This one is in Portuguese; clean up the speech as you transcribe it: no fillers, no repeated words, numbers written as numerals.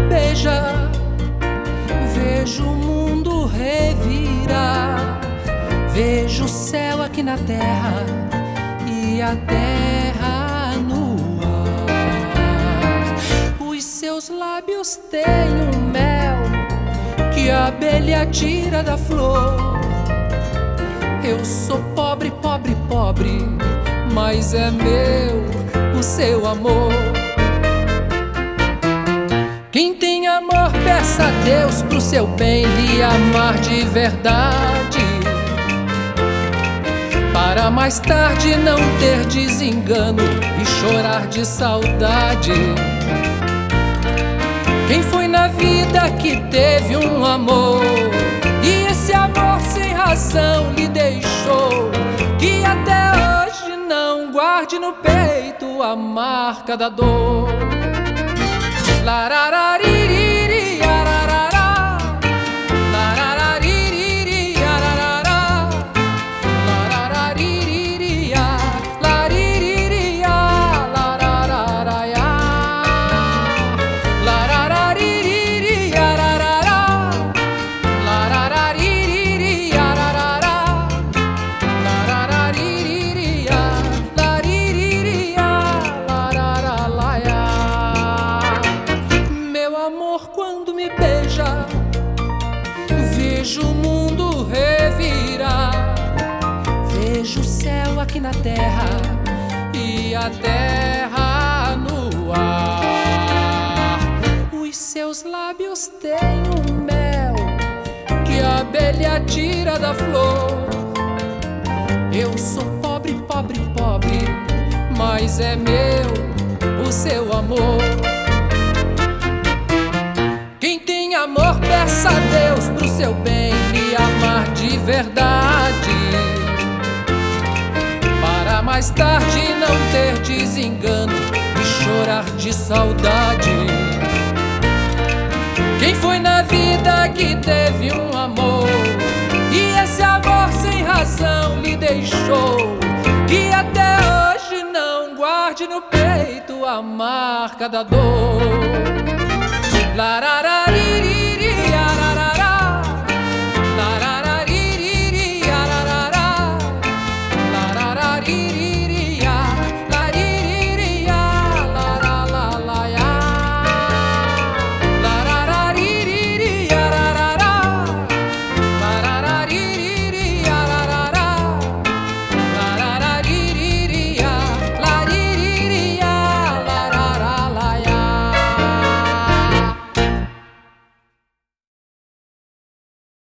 beija, vejo o mundo revirar. Vejo o céu aqui na terra e a terra no ar. Os seus lábios têm um mel que a abelha tira da flor. Eu sou pobre, pobre, pobre, mas é meu o seu amor. Quem tem amor, peça a Deus pro seu bem lhe amar de verdade, para mais tarde não ter desengano e chorar de saudade. Quem foi na vida que teve um amor e esse amor sem razão lhe deixou, que até hoje não guarde no peito a marca da dor. Lararaririri, ararará, lararaririri, ararará, lararaririri, laririri, larararaiá, lararaririri, ararará, lararaririri, ararará, lararaririri, laririri, lararalaiá. Meu amor, quando me beija, vejo o mundo revirar. Vejo o céu aqui na terra e a terra no ar. Os seus lábios têm um mel que a abelha tira da flor. Eu sou pobre, pobre, pobre, mas é meu o seu amor. Quem tem amor, peça a Deus pro seu bem lhe amar de verdade, para mais tarde não ter desengano e chorar de saudade. Quem foi na vida que teve um amor e esse amor sem razão lhe deixou, que até hoje não guarde no peito a marca da dor. Lararaririri.